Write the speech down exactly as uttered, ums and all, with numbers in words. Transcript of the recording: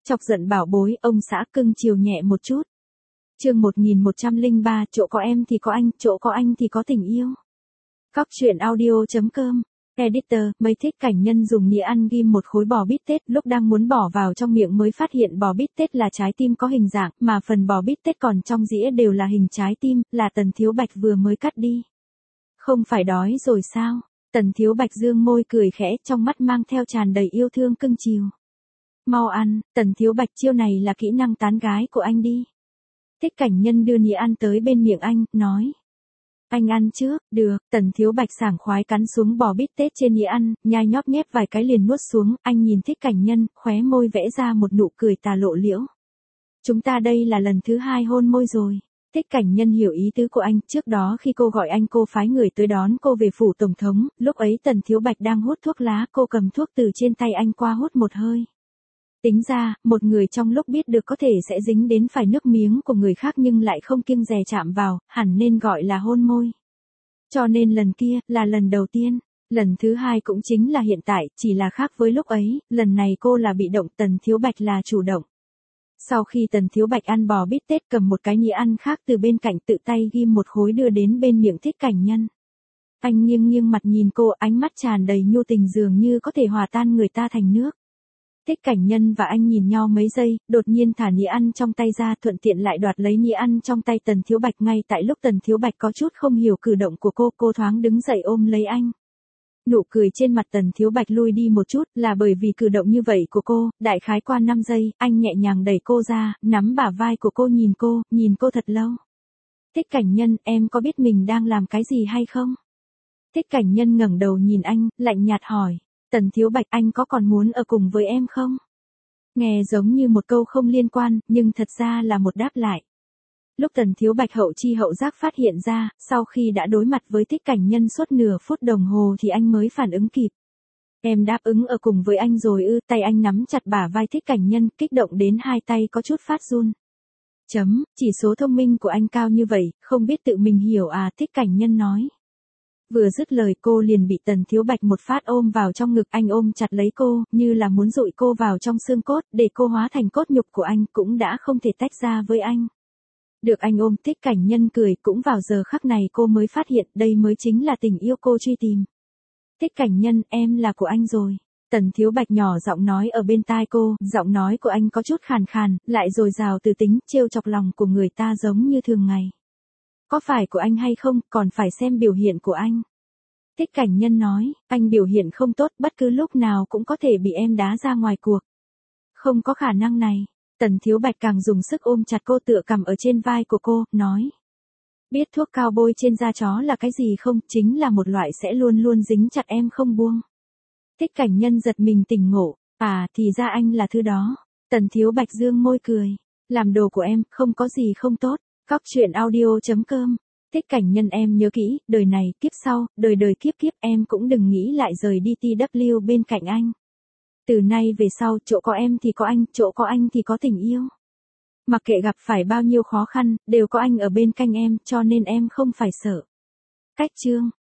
Chọc giận bảo bối, ông xã cưng chiều nhẹ một chút. Chương một nghìn một trăm lẻ ba, chỗ có em thì có anh, chỗ có anh thì có tình yêu. Cóc truyện audio chấm com. Editor, mấy Thích Cảnh Nhân dùng nĩa ăn ghim một khối bò bít tết, lúc đang muốn bỏ vào trong miệng mới phát hiện bò bít tết là trái tim có hình dạng, mà phần bò bít tết còn trong dĩa đều là hình trái tim, là Tần Thiếu Bạch vừa mới cắt đi. Không phải đói rồi sao? Tần Thiếu Bạch dương môi cười khẽ, trong mắt mang theo tràn đầy yêu thương cưng chiều. Mau ăn, Tần Thiếu Bạch, chiêu này là kỹ năng tán gái của anh đi. Thích Cảnh Nhân đưa nĩa ăn tới bên miệng anh, nói. Anh ăn trước, được. Tần Thiếu Bạch sảng khoái cắn xuống bò bít tết trên nĩa ăn, nhai nhóp nhép vài cái liền nuốt xuống, anh nhìn Thích Cảnh Nhân, khóe môi vẽ ra một nụ cười tà lộ liễu. Chúng ta đây là lần thứ hai hôn môi rồi. Thích Cảnh Nhân hiểu ý tứ của anh, trước đó khi cô gọi anh cô phái người tới đón cô về phủ tổng thống, lúc ấy Tần Thiếu Bạch đang hút thuốc lá, cô cầm thuốc từ trên tay anh qua hút một hơi. Tính ra, một người trong lúc biết được có thể sẽ dính đến phải nước miếng của người khác nhưng lại không kiêng dè chạm vào, hẳn nên gọi là hôn môi. Cho nên lần kia, là lần đầu tiên. Lần thứ hai cũng chính là hiện tại, chỉ là khác với lúc ấy, lần này cô là bị động, Tần Thiếu Bạch là chủ động. Sau khi Tần Thiếu Bạch ăn bò bít tết cầm một cái nĩa ăn khác từ bên cạnh tự tay ghim một khối đưa đến bên miệng Thích Cảnh Nhân. Anh nghiêng nghiêng mặt nhìn cô, ánh mắt tràn đầy nhu tình dường như có thể hòa tan người ta thành nước. Thích Cảnh Nhân và anh nhìn nhau mấy giây, đột nhiên thả nĩa ăn trong tay ra, thuận tiện lại đoạt lấy nĩa ăn trong tay Tần Thiếu Bạch. Ngay tại lúc Tần Thiếu Bạch có chút không hiểu cử động của cô, cô thoáng đứng dậy ôm lấy anh. Nụ cười trên mặt Tần Thiếu Bạch lui đi một chút, là bởi vì cử động như vậy của cô, đại khái qua năm giây, anh nhẹ nhàng đẩy cô ra, nắm bả vai của cô nhìn cô, nhìn cô thật lâu. Thích Cảnh Nhân, em có biết mình đang làm cái gì hay không? Thích Cảnh Nhân ngẩng đầu nhìn anh, lạnh nhạt hỏi. Tần Thiếu Bạch, anh có còn muốn ở cùng với em không? Nghe giống như một câu không liên quan, nhưng thật ra là một đáp lại. Lúc Tần Thiếu Bạch hậu chi hậu giác phát hiện ra, sau khi đã đối mặt với Thích Cảnh Nhân suốt nửa phút đồng hồ thì anh mới phản ứng kịp. Em đáp ứng ở cùng với anh rồi ư? Tay anh nắm chặt bả vai Thích Cảnh Nhân, kích động đến hai tay có chút phát run. Chấm, chỉ số thông minh của anh cao như vậy, không biết tự mình hiểu à? Thích Cảnh Nhân nói. Vừa dứt lời cô liền bị Tần Thiếu Bạch một phát ôm vào trong ngực, anh ôm chặt lấy cô, như là muốn dụi cô vào trong xương cốt, để cô hóa thành cốt nhục của anh, cũng đã không thể tách ra với anh. Được anh ôm, Thích Cảnh Nhân cười, cũng vào giờ khắc này cô mới phát hiện đây mới chính là tình yêu cô truy tìm. Thích Cảnh Nhân, em là của anh rồi. Tần Thiếu Bạch nhỏ giọng nói ở bên tai cô, giọng nói của anh có chút khàn khàn, lại dồi dào từ tính, trêu chọc lòng của người ta giống như thường ngày. Có phải của anh hay không, còn phải xem biểu hiện của anh. Thích Cảnh Nhân nói, anh biểu hiện không tốt, bất cứ lúc nào cũng có thể bị em đá ra ngoài cuộc. Không có khả năng này. Tần Thiếu Bạch càng dùng sức ôm chặt cô, tựa cằm ở trên vai của cô, nói. Biết thuốc cao bôi trên da chó là cái gì không? Chính là một loại sẽ luôn luôn dính chặt em không buông. Thích Cảnh Nhân giật mình tỉnh ngộ, à thì ra anh là thứ đó. Tần Thiếu Bạch dương môi cười, làm đồ của em, không có gì không tốt. Cóc truyện audio chấm com. Thích Cảnh Nhân, em nhớ kỹ, đời này, kiếp sau, đời đời kiếp kiếp em cũng đừng nghĩ lại rời đi tê vê bên cạnh anh. Từ nay về sau, chỗ có em thì có anh, chỗ có anh thì có tình yêu. Mặc kệ gặp phải bao nhiêu khó khăn, đều có anh ở bên cạnh em, cho nên em không phải sợ. Cách chương.